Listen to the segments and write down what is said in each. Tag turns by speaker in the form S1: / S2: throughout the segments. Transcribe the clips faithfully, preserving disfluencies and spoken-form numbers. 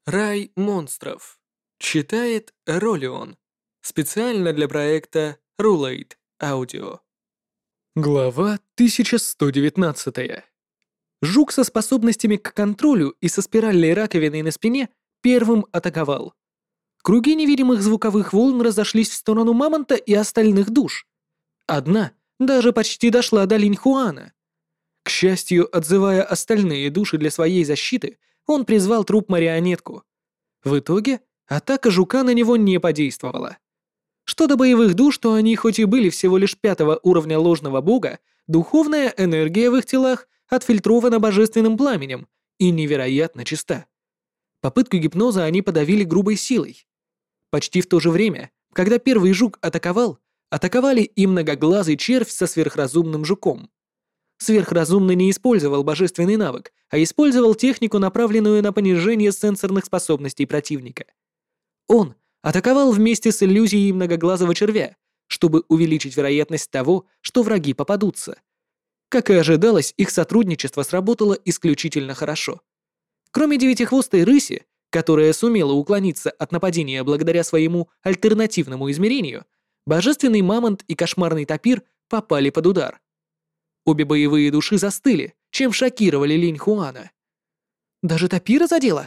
S1: Рай монстров. Читает Ролион. Специально для проекта Rulate Audio. Глава тысяча сто девятнадцать. Жук со способностями к контролю и со спиральной раковиной на спине первым атаковал. Круги невидимых звуковых волн разошлись в сторону мамонта и остальных душ. Одна даже почти дошла до Линьхуана. К счастью, отзывая остальные души для своей защиты, он призвал труп-марионетку. В итоге атака жука на него не подействовала. Что до боевых душ, то они хоть и были всего лишь пятого уровня ложного бога, духовная энергия в их телах отфильтрована божественным пламенем и невероятно чиста. Попытку гипноза они подавили грубой силой. Почти в то же время, когда первый жук атаковал, атаковали и многоглазый червь со сверхразумным жуком. Сверхразумный не использовал божественный навык, а использовал технику, направленную на понижение сенсорных способностей противника. Он атаковал вместе с иллюзией многоглазого червя, чтобы увеличить вероятность того, что враги попадутся. Как и ожидалось, их сотрудничество сработало исключительно хорошо. Кроме девятихвостой рыси, которая сумела уклониться от нападения благодаря своему альтернативному измерению, божественный мамонт и кошмарный тапир попали под удар. Обе боевые души застыли, чем шокировали Линьхуана. Даже тапира задела?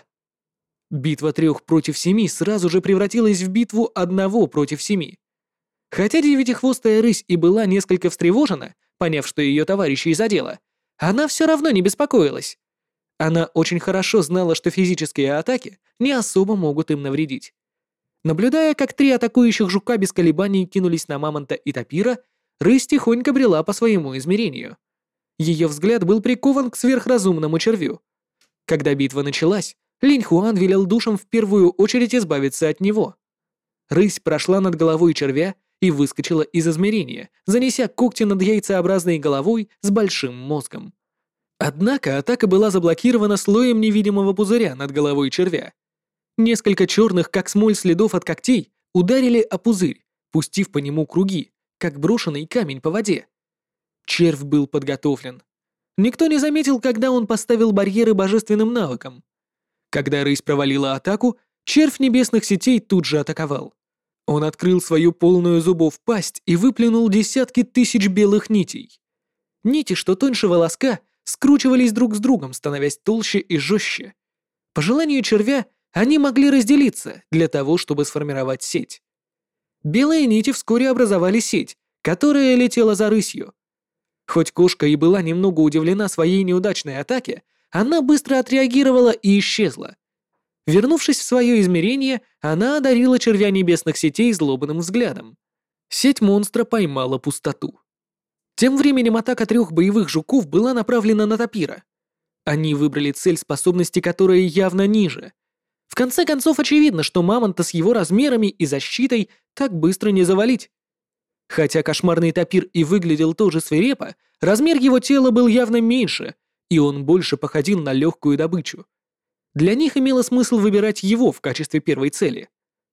S1: Битва трех против семи сразу же превратилась в битву одного против семи. Хотя девятихвостая рысь и была несколько встревожена, поняв, что ее товарищей задело, она все равно не беспокоилась. Она очень хорошо знала, что физические атаки не особо могут им навредить. Наблюдая, как три атакующих жука без колебаний кинулись на мамонта и тапира, рысь тихонько брела по своему измерению. Ее взгляд был прикован к сверхразумному червю. Когда битва началась, Линьхуан велел душам в первую очередь избавиться от него. Рысь прошла над головой червя и выскочила из измерения, занеся когти над яйцеобразной головой с большим мозгом. Однако атака была заблокирована слоем невидимого пузыря над головой червя. Несколько черных, как смоль, следов от когтей ударили о пузырь, пустив по нему круги, как брошенный камень по воде. Червь был подготовлен. Никто не заметил, когда он поставил барьеры божественным навыком. Когда рысь провалила атаку, червь небесных сетей тут же атаковал. Он открыл свою полную зубов пасть и выплюнул десятки тысяч белых нитей. Нити, что тоньше волоска, скручивались друг с другом, становясь толще и жестче. По желанию червя, они могли разделиться для того, чтобы сформировать сеть. Белые нити вскоре образовали сеть, которая летела за рысью. Хоть кошка и была немного удивлена своей неудачной атаке, она быстро отреагировала и исчезла. Вернувшись в свое измерение, она одарила червя небесных сетей злобным взглядом. Сеть монстра поймала пустоту. Тем временем атака трех боевых жуков была направлена на тапира. Они выбрали цель, способности которой явно ниже. В конце концов, очевидно, что мамонта с его размерами и защитой так быстро не завалить. Хотя кошмарный тапир и выглядел тоже свирепо, размер его тела был явно меньше, и он больше походил на легкую добычу. Для них имело смысл выбирать его в качестве первой цели.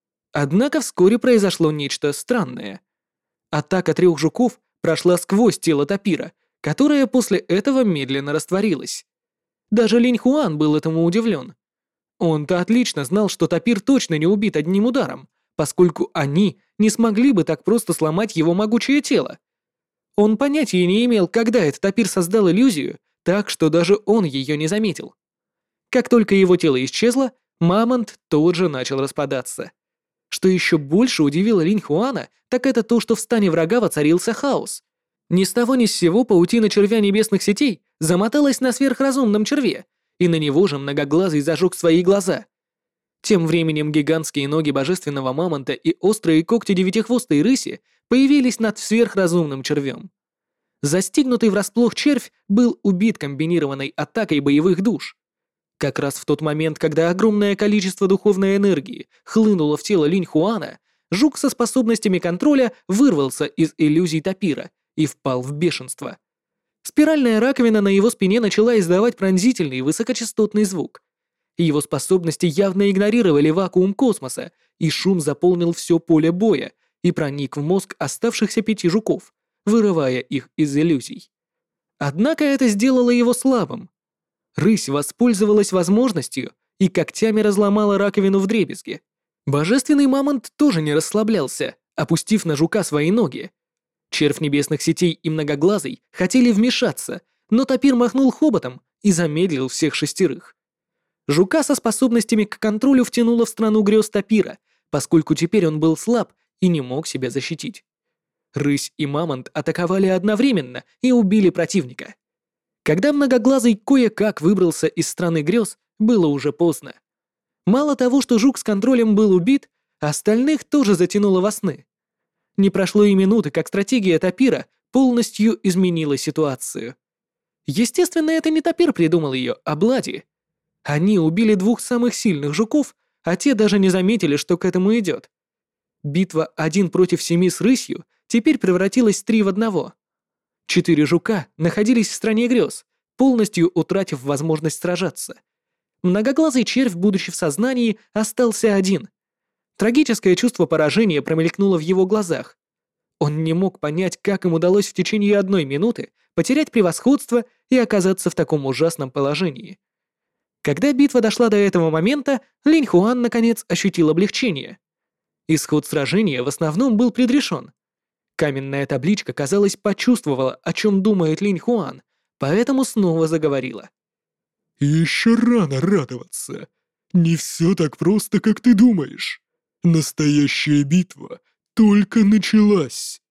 S1: Однако вскоре произошло нечто странное. Атака трех жуков прошла сквозь тело тапира, которое после этого медленно растворилось. Даже Линьхуан был этому удивлен. Он-то отлично знал, что тапир точно не убит одним ударом, поскольку они не смогли бы так просто сломать его могучее тело. Он понятия не имел, когда этот тапир создал иллюзию, так что даже он ее не заметил. Как только его тело исчезло, мамонт тут же начал распадаться. Что еще больше удивило Линьхуана, так это то, что в стане врага воцарился хаос. Ни с того ни с сего паутина червя небесных сетей замоталась на сверхразумном черве, и на него же многоглазый зажег свои глаза. Тем временем гигантские ноги божественного мамонта и острые когти девятихвостой рыси появились над сверхразумным червем. Застигнутый врасплох червь был убит комбинированной атакой боевых душ. Как раз в тот момент, когда огромное количество духовной энергии хлынуло в тело Линьхуана, жук со способностями контроля вырвался из иллюзий тапира и впал в бешенство. Спиральная раковина на его спине начала издавать пронзительный высокочастотный звук. Его способности явно игнорировали вакуум космоса, и шум заполнил все поле боя и проник в мозг оставшихся пяти жуков, вырывая их из иллюзий. Однако это сделало его слабым. Рысь воспользовалась возможностью и когтями разломала раковину вдребезги. Божественный мамонт тоже не расслаблялся, опустив на жука свои ноги. Червь небесных сетей и многоглазый хотели вмешаться, но тапир махнул хоботом и замедлил всех шестерых. Жука со способностями к контролю втянуло в страну грез тапира, поскольку теперь он был слаб и не мог себя защитить. Рысь и мамонт атаковали одновременно и убили противника. Когда многоглазый кое-как выбрался из страны грез, было уже поздно. Мало того, что жук с контролем был убит, остальных тоже затянуло во сны. Не прошло и минуты, как стратегия тапира полностью изменила ситуацию. Естественно, это не тапир придумал ее, а Блади. Они убили двух самых сильных жуков, а те даже не заметили, что к этому идет. Битва один против семи с рысью теперь превратилась в три в одного. Четыре жука находились в стране грез, полностью утратив возможность сражаться. Многоглазый червь, будучи в сознании, остался один. Трагическое чувство поражения промелькнуло в его глазах. Он не мог понять, как им удалось в течение одной минуты потерять превосходство и оказаться в таком ужасном положении. Когда битва дошла до этого момента, Линь Хуан наконец ощутил облегчение. Исход сражения в основном был предрешен. Каменная табличка, казалось, почувствовала, о чем думает Линь Хуан, поэтому снова заговорила.
S2: «Еще рано радоваться. Не все так просто, как ты думаешь. Настоящая битва только началась».